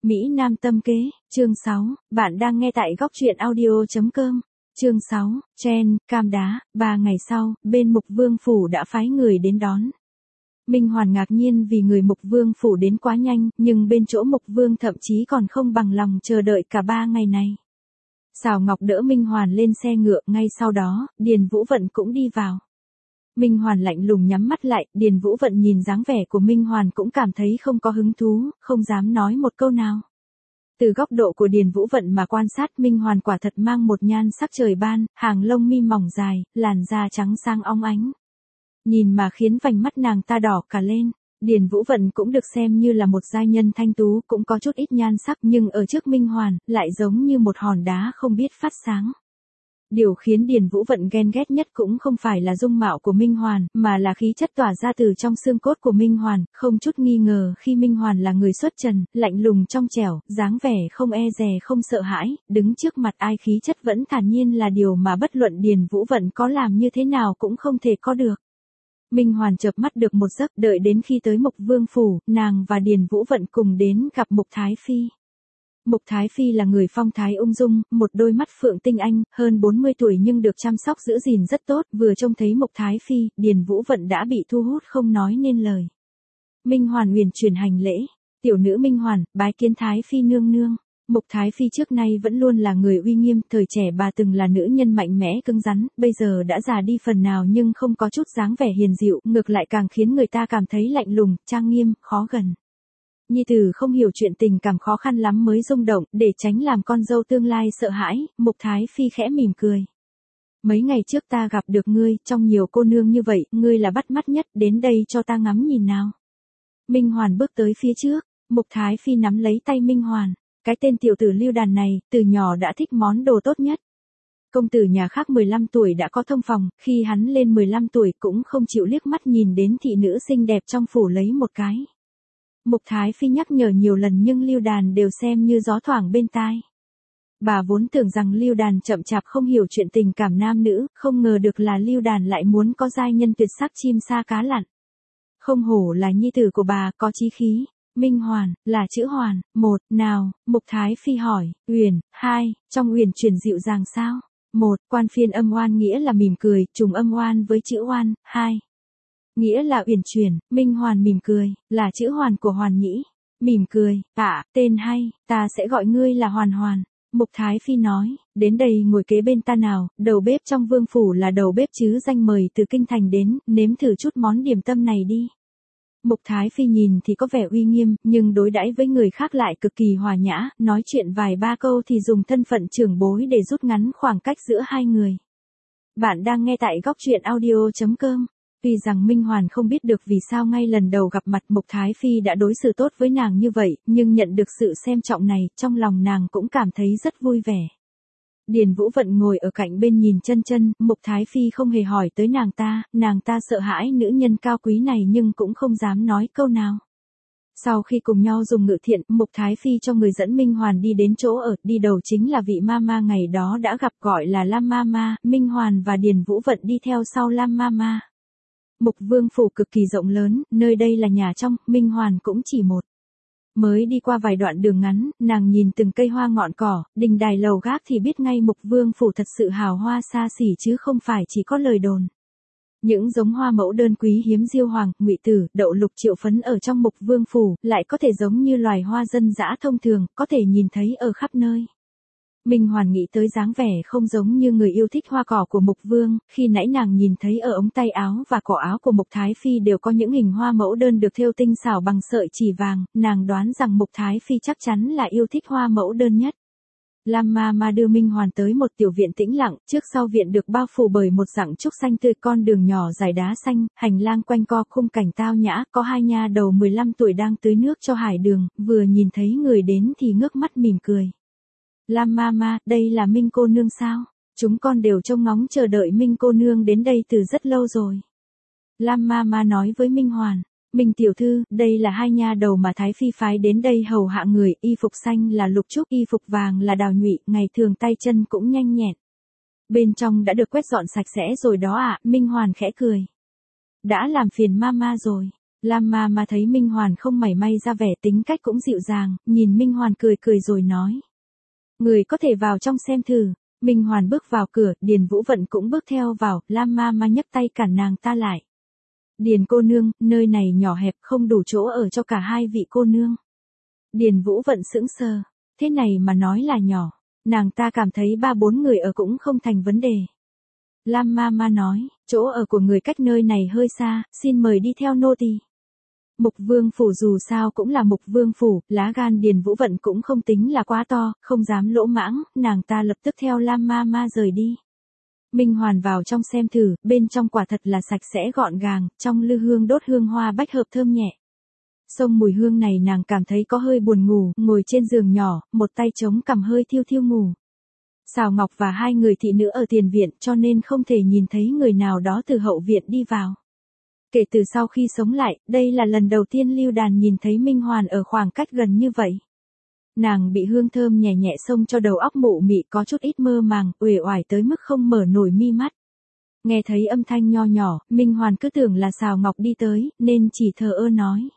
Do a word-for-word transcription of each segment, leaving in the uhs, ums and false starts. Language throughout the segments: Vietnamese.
Mỹ Nam tâm kế, chương sáu, bạn đang nghe tại góc truyện audio chấm com. Chương sáu, Chen, cam đá, ba ngày sau, bên Mục Vương Phủ đã phái người đến đón. Minh Hoàn ngạc nhiên vì người Mục Vương Phủ đến quá nhanh, nhưng bên chỗ Mục Vương thậm chí còn không bằng lòng chờ đợi cả ba ngày này. Sào Ngọc đỡ Minh Hoàn lên xe ngựa, ngay sau đó, Điền Vũ Vận cũng đi vào. Minh Hoàn lạnh lùng nhắm mắt lại, Điền Vũ Vận nhìn dáng vẻ của Minh Hoàn cũng cảm thấy không có hứng thú, không dám nói một câu nào. Từ góc độ của Điền Vũ Vận mà quan sát, Minh Hoàn quả thật mang một nhan sắc trời ban, hàng lông mi mỏng dài, làn da trắng sang óng ánh. Nhìn mà khiến vành mắt nàng ta đỏ cả lên. Điền Vũ Vận cũng được xem như là một giai nhân thanh tú, cũng có chút ít nhan sắc, nhưng ở trước Minh Hoàn, lại giống như một hòn đá không biết phát sáng. Điều khiến Điền Vũ Vận ghen ghét nhất cũng không phải là dung mạo của Minh Hoàn, mà là khí chất tỏa ra từ trong xương cốt của Minh Hoàn, không chút nghi ngờ khi Minh Hoàn là người xuất trần, lạnh lùng trong trẻo, dáng vẻ không e dè không sợ hãi, đứng trước mặt ai khí chất vẫn thản nhiên là điều mà bất luận Điền Vũ Vận có làm như thế nào cũng không thể có được. Minh Hoàn chợp mắt được một giấc, đợi đến khi tới Mục Vương Phủ, nàng và Điền Vũ Vận cùng đến gặp Mục Thái Phi. Mục Thái Phi là người phong thái ung dung, một đôi mắt phượng tinh anh, hơn bốn mươi tuổi nhưng được chăm sóc giữ gìn rất tốt, vừa trông thấy Mục Thái Phi, Điền Vũ Vận đã bị thu hút không nói nên lời. Minh Hoàn uyển chuyển hành lễ, tiểu nữ Minh Hoàn, bái kiến Thái Phi nương nương. Mục Thái Phi trước nay vẫn luôn là người uy nghiêm, thời trẻ bà từng là nữ nhân mạnh mẽ cứng rắn, bây giờ đã già đi phần nào nhưng không có chút dáng vẻ hiền dịu, ngược lại càng khiến người ta cảm thấy lạnh lùng, trang nghiêm, khó gần. Nhi tử không hiểu chuyện tình cảm khó khăn lắm mới rung động, để tránh làm con dâu tương lai sợ hãi, Mục Thái Phi khẽ mỉm cười. Mấy ngày trước ta gặp được ngươi, trong nhiều cô nương như vậy, ngươi là bắt mắt nhất, đến đây cho ta ngắm nhìn nào. Minh Hoàn bước tới phía trước, Mục Thái Phi nắm lấy tay Minh Hoàn. Cái tên tiểu tử Lưu Đàn này, từ nhỏ đã thích món đồ tốt nhất. Công tử nhà khác mười lăm tuổi đã có thông phòng, khi hắn lên mười lăm tuổi cũng không chịu liếc mắt nhìn đến thị nữ xinh đẹp trong phủ lấy một cái. Mục Thái Phi nhắc nhở nhiều lần nhưng Lưu Đàn đều xem như gió thoảng bên tai. Bà vốn tưởng rằng Lưu Đàn chậm chạp không hiểu chuyện tình cảm nam nữ, không ngờ được là Lưu Đàn lại muốn có giai nhân tuyệt sắc chim sa cá lặn. Không hổ là nhi tử của bà, có chí khí. Minh Hoàn, là chữ Hoàn, một, nào, Mục Thái Phi hỏi, Uyển, hai, trong Uyển chuyển dịu dàng sao? Một, quan phiên âm oan nghĩa là mỉm cười, trùng âm oan với chữ Oan, hai. Nghĩa là Uyển chuyển, Minh Hoàn mỉm cười, là chữ Hoàn của Hoàn Nhĩ. Mỉm cười, ạ, tên hay, ta sẽ gọi ngươi là Hoàn Hoàn. Mục Thái Phi nói, đến đây ngồi kế bên ta nào, đầu bếp trong vương phủ là đầu bếp chứ danh mời từ kinh thành đến, nếm thử chút món điểm tâm này đi. Mục Thái Phi nhìn thì có vẻ uy nghiêm, nhưng đối đãi với người khác lại cực kỳ hòa nhã, nói chuyện vài ba câu thì dùng thân phận trưởng bối để rút ngắn khoảng cách giữa hai người. Bạn đang nghe tại góc truyện audio chấm com. Tuy rằng Minh Hoàn không biết được vì sao ngay lần đầu gặp mặt Mục Thái Phi đã đối xử tốt với nàng như vậy, nhưng nhận được sự xem trọng này, trong lòng nàng cũng cảm thấy rất vui vẻ. Điền Vũ Vận ngồi ở cạnh bên nhìn chân chân, Mục Thái Phi không hề hỏi tới nàng ta, nàng ta sợ hãi nữ nhân cao quý này nhưng cũng không dám nói câu nào. Sau khi cùng nhau dùng ngự thiện, Mục Thái Phi cho người dẫn Minh Hoàn đi đến chỗ ở, đi đầu chính là vị Mama ngày đó đã gặp gọi là Lam Mama, Minh Hoàn và Điền Vũ Vận đi theo sau Lam Mama. Mục Vương Phủ cực kỳ rộng lớn, nơi đây là nhà trong, Minh Hoàn cũng chỉ một. Mới đi qua vài đoạn đường ngắn, nàng nhìn từng cây hoa ngọn cỏ, đình đài lầu gác thì biết ngay Mục Vương Phủ thật sự hào hoa xa xỉ chứ không phải chỉ có lời đồn. Những giống hoa mẫu đơn quý hiếm diêu hoàng, ngụy tử, đậu lục triệu phấn ở trong Mục Vương Phủ, lại có thể giống như loài hoa dân dã thông thường, có thể nhìn thấy ở khắp nơi. Minh Hoàn nghĩ tới dáng vẻ không giống như người yêu thích hoa cỏ của Mục Vương, khi nãy nàng nhìn thấy ở ống tay áo và cổ áo của Mục Thái Phi đều có những hình hoa mẫu đơn được thêu tinh xảo bằng sợi chỉ vàng, nàng đoán rằng Mục Thái Phi chắc chắn là yêu thích hoa mẫu đơn nhất. Lam Mama đưa Minh Hoàn tới một tiểu viện tĩnh lặng, trước sau viện được bao phủ bởi một rặng trúc xanh tươi, con đường nhỏ dài đá xanh, hành lang quanh co khung cảnh tao nhã, có hai nha đầu mười lăm tuổi đang tưới nước cho hải đường, vừa nhìn thấy người đến thì ngước mắt mỉm cười. Lam Mama, đây là Minh cô nương sao? Chúng con đều trông ngóng chờ đợi Minh cô nương đến đây từ rất lâu rồi. Lam Mama nói với Minh Hoàn, Minh tiểu thư, đây là hai nha đầu mà Thái Phi phái đến đây hầu hạ người, y phục xanh là Lục Trúc, y phục vàng là Đào Nhụy, ngày thường tay chân cũng nhanh nhẹn. Bên trong đã được quét dọn sạch sẽ rồi đó ạ, à, Minh Hoàn khẽ cười. Đã làm phiền Mama rồi. Lam ma ma thấy Minh Hoàn không mảy may ra vẻ, tính cách cũng dịu dàng, nhìn Minh Hoàn cười cười rồi nói. Người có thể vào trong xem thử. Minh Hoàn bước vào cửa, Điền Vũ Vận cũng bước theo vào, Lam ma ma nhấc tay cản nàng ta lại. Điền cô nương, nơi này nhỏ hẹp không đủ chỗ ở cho cả hai vị cô nương. Điền Vũ Vận sững sờ, thế này mà nói là nhỏ, nàng ta cảm thấy ba bốn người ở cũng không thành vấn đề. Lam ma ma nói, chỗ ở của người cách nơi này hơi xa, xin mời đi theo nô tỳ. Mục Vương phủ dù sao cũng là Mục Vương phủ, lá gan Điền Vũ Vận cũng không tính là quá to, không dám lỗ mãng, nàng ta lập tức theo Lam ma ma rời đi. Minh Hoàn vào trong xem thử, bên trong quả thật là sạch sẽ gọn gàng, trong lư hương đốt hương hoa bách hợp thơm nhẹ. Xông mùi hương này nàng cảm thấy có hơi buồn ngủ, ngồi trên giường nhỏ, một tay chống cằm hơi thiêu thiêu ngủ. Sào Ngọc và hai người thị nữ ở tiền viện cho nên không thể nhìn thấy người nào đó từ hậu viện đi vào. Kể từ sau khi sống lại, đây là lần đầu tiên Lưu Đàn nhìn thấy Minh Hoàn ở khoảng cách gần như vậy. Nàng bị hương thơm nhẹ nhẹ xông cho đầu óc mụ mị có chút ít mơ màng, uể oải tới mức không mở nổi mi mắt. Nghe thấy âm thanh nho nhỏ, Minh Hoàn cứ tưởng là Sào Ngọc đi tới, nên chỉ thờ ơ nói.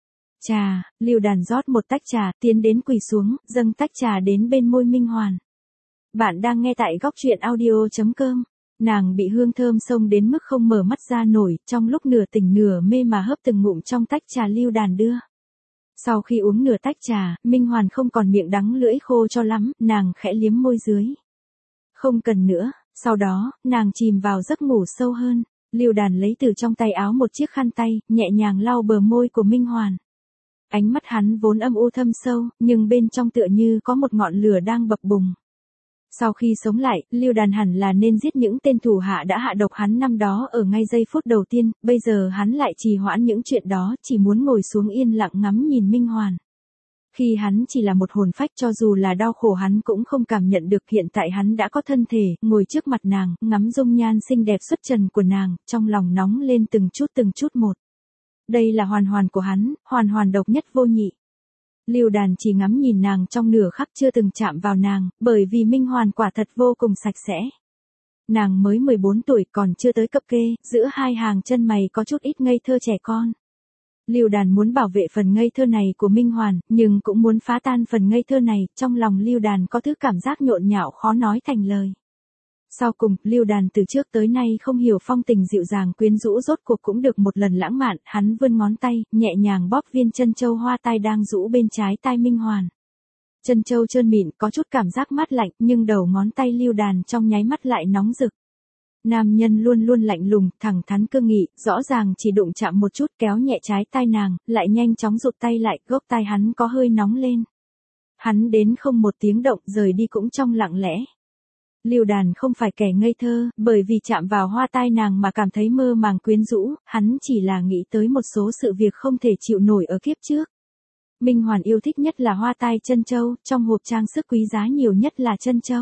Trà, Lưu Đàn rót một tách trà, tiến đến quỳ xuống, dâng tách trà đến bên môi Minh Hoàn. Bạn đang nghe tại góc truyện audio chấm com. Nàng bị hương thơm xông đến mức không mở mắt ra nổi, trong lúc nửa tỉnh nửa mê mà hớp từng ngụm trong tách trà Lưu Đàn đưa. Sau khi uống nửa tách trà, Minh Hoàn không còn miệng đắng lưỡi khô cho lắm, nàng khẽ liếm môi dưới. Không cần nữa, sau đó, nàng chìm vào giấc ngủ sâu hơn. Lưu Đàn lấy từ trong tay áo một chiếc khăn tay, nhẹ nhàng lau bờ môi của Minh Hoàn. Ánh mắt hắn vốn âm u thâm sâu, nhưng bên trong tựa như có một ngọn lửa đang bập bùng. Sau khi sống lại, Lưu Đàn hẳn là nên giết những tên thủ hạ đã hạ độc hắn năm đó ở ngay giây phút đầu tiên, bây giờ hắn lại trì hoãn những chuyện đó, chỉ muốn ngồi xuống yên lặng ngắm nhìn Minh Hoàn. Khi hắn chỉ là một hồn phách, cho dù là đau khổ hắn cũng không cảm nhận được, hiện tại hắn đã có thân thể, ngồi trước mặt nàng, ngắm dung nhan xinh đẹp xuất trần của nàng, trong lòng nóng lên từng chút từng chút một. Đây là Hoàn Hoàn của hắn, Hoàn Hoàn độc nhất vô nhị. Lưu Đàn chỉ ngắm nhìn nàng trong nửa khắc, chưa từng chạm vào nàng, bởi vì Minh Hoàn quả thật vô cùng sạch sẽ. Nàng mới mười bốn tuổi, còn chưa tới cập kê, giữa hai hàng chân mày có chút ít ngây thơ trẻ con. Lưu Đàn muốn bảo vệ phần ngây thơ này của Minh Hoàn, nhưng cũng muốn phá tan phần ngây thơ này, trong lòng Lưu Đàn có thứ cảm giác nhộn nhạo khó nói thành lời. Sau cùng, Lưu Đàn từ trước tới nay không hiểu phong tình dịu dàng quyến rũ rốt cuộc cũng được một lần lãng mạn, hắn vươn ngón tay, nhẹ nhàng bóp viên chân châu hoa tai đang rũ bên trái tai Minh Hoàn. Chân châu trơn mịn, có chút cảm giác mát lạnh, nhưng đầu ngón tay Lưu Đàn trong nháy mắt lại nóng rực. Nam nhân luôn luôn lạnh lùng, thẳng thắn cương nghị, rõ ràng chỉ đụng chạm một chút, kéo nhẹ trái tai nàng, lại nhanh chóng rụt tay lại, gốc tai hắn có hơi nóng lên. Hắn đến không một tiếng động, rời đi cũng trong lặng lẽ. Lưu Đàn không phải kẻ ngây thơ, bởi vì chạm vào hoa tai nàng mà cảm thấy mơ màng quyến rũ, hắn chỉ là nghĩ tới một số sự việc không thể chịu nổi ở kiếp trước. Minh Hoàn yêu thích nhất là hoa tai chân châu, trong hộp trang sức quý giá nhiều nhất là chân châu.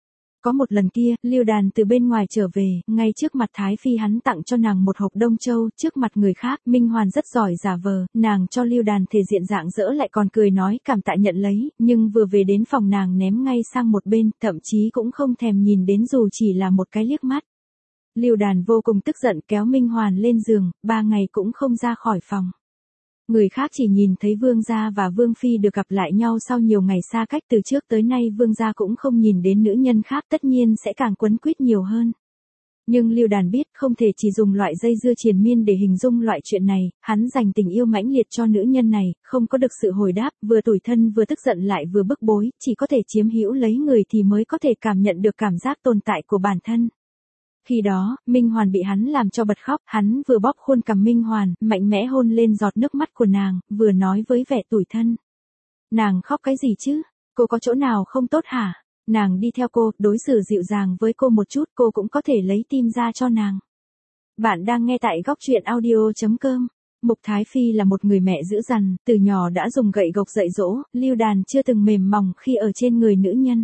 Có một lần kia, Lưu Đàn từ bên ngoài trở về, ngay trước mặt Thái Phi hắn tặng cho nàng một hộp đông châu, trước mặt người khác, Minh Hoàn rất giỏi giả vờ, nàng cho Lưu Đàn thể diện dạng dỡ lại còn cười nói cảm tạ nhận lấy, nhưng vừa về đến phòng nàng ném ngay sang một bên, thậm chí cũng không thèm nhìn đến dù chỉ là một cái liếc mắt. Lưu Đàn vô cùng tức giận kéo Minh Hoàn lên giường, ba ngày cũng không ra khỏi phòng. Người khác chỉ nhìn thấy Vương gia và Vương phi được gặp lại nhau sau nhiều ngày xa cách, từ trước tới nay Vương gia cũng không nhìn đến nữ nhân khác, tất nhiên sẽ càng quấn quýt nhiều hơn. Nhưng Lưu Đàn biết không thể chỉ dùng loại dây dưa triền miên để hình dung loại chuyện này, hắn dành tình yêu mãnh liệt cho nữ nhân này, không có được sự hồi đáp, vừa tủi thân vừa tức giận lại vừa bức bối, chỉ có thể chiếm hữu lấy người thì mới có thể cảm nhận được cảm giác tồn tại của bản thân. Khi đó, Minh Hoàn bị hắn làm cho bật khóc, hắn vừa bóp khuôn cằm Minh Hoàn, mạnh mẽ hôn lên giọt nước mắt của nàng, vừa nói với vẻ tủi thân. Nàng khóc cái gì chứ? Cô có chỗ nào không tốt hả? Nàng đi theo cô, đối xử dịu dàng với cô một chút, cô cũng có thể lấy tim ra cho nàng. Bạn đang nghe tại góc truyện audio chấm com. Mục Thái Phi là một người mẹ dữ dằn, từ nhỏ đã dùng gậy gộc dạy dỗ, Lưu Đàn chưa từng mềm mỏng khi ở trên người nữ nhân.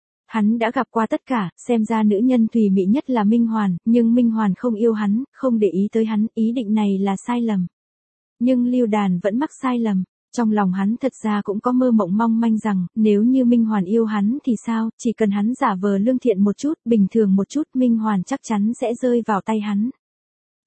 Hắn đã gặp qua tất cả, xem ra nữ nhân thùy mị nhất là Minh Hoàn, nhưng Minh Hoàn không yêu hắn, không để ý tới hắn, ý định này là sai lầm. Nhưng Lưu Đàn vẫn mắc sai lầm, trong lòng hắn thật ra cũng có mơ mộng mong manh rằng, nếu như Minh Hoàn yêu hắn thì sao, chỉ cần hắn giả vờ lương thiện một chút, bình thường một chút, Minh Hoàn chắc chắn sẽ rơi vào tay hắn.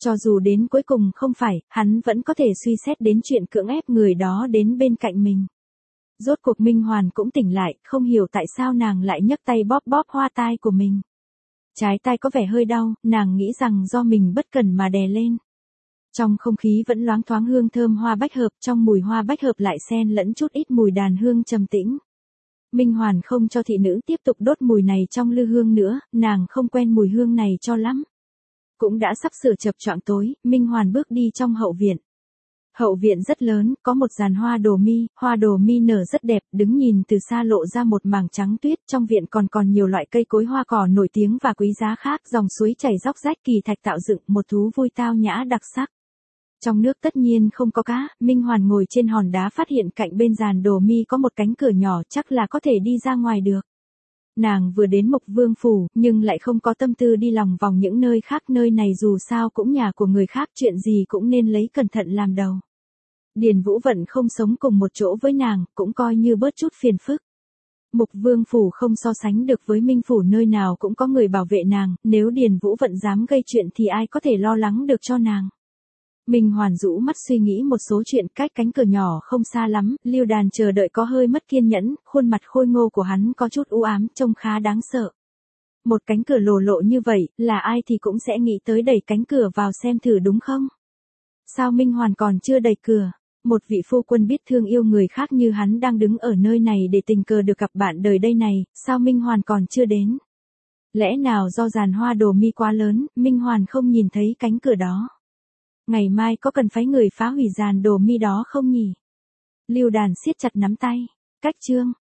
Cho dù đến cuối cùng không phải, hắn vẫn có thể suy xét đến chuyện cưỡng ép người đó đến bên cạnh mình. Rốt cuộc Minh Hoàn cũng tỉnh lại, không hiểu tại sao nàng lại nhấc tay bóp bóp hoa tai của mình. Trái tai có vẻ hơi đau, nàng nghĩ rằng do mình bất cẩn mà đè lên. Trong không khí vẫn loáng thoáng hương thơm hoa bách hợp, trong mùi hoa bách hợp lại xen lẫn chút ít mùi đàn hương trầm tĩnh. Minh Hoàn không cho thị nữ tiếp tục đốt mùi này trong lư hương nữa, nàng không quen mùi hương này cho lắm. Cũng đã sắp sửa chập choạng tối, Minh Hoàn bước đi trong hậu viện. Hậu viện rất lớn, có một giàn hoa đồ mi, hoa đồ mi nở rất đẹp, đứng nhìn từ xa lộ ra một mảng trắng tuyết, trong viện còn còn nhiều loại cây cối hoa cỏ nổi tiếng và quý giá khác, dòng suối chảy róc rách kỳ thạch tạo dựng, một thú vui tao nhã đặc sắc. Trong nước tất nhiên không có cá, Minh Hoàn ngồi trên hòn đá phát hiện cạnh bên giàn đồ mi có một cánh cửa nhỏ, chắc là có thể đi ra ngoài được. Nàng vừa đến Mộc Vương Phủ, nhưng lại không có tâm tư đi lòng vòng những nơi khác, nơi này dù sao cũng nhà của người khác, chuyện gì cũng nên lấy cẩn thận làm đầu. Điền Vũ Vận không sống cùng một chỗ với nàng, cũng coi như bớt chút phiền phức. Mộc Vương Phủ không so sánh được với Minh Phủ, nơi nào cũng có người bảo vệ nàng, nếu Điền Vũ Vận dám gây chuyện thì ai có thể lo lắng được cho nàng. Minh Hoàn rũ mắt suy nghĩ một số chuyện, cách cánh cửa nhỏ không xa lắm, Lưu Đàn chờ đợi có hơi mất kiên nhẫn, khuôn mặt khôi ngô của hắn có chút u ám, trông khá đáng sợ. Một cánh cửa lồ lộ như vậy, là ai thì cũng sẽ nghĩ tới đẩy cánh cửa vào xem thử đúng không? Sao Minh Hoàn còn chưa đẩy cửa? Một vị phu quân biết thương yêu người khác như hắn đang đứng ở nơi này để tình cờ được gặp bạn đời đây này, sao Minh Hoàn còn chưa đến? Lẽ nào do giàn hoa đồ mi quá lớn, Minh Hoàn không nhìn thấy cánh cửa đó? Ngày mai có cần phái người phá hủy giàn đồ mi đó không nhỉ? Lưu Đàn siết chặt nắm tay. Cách chương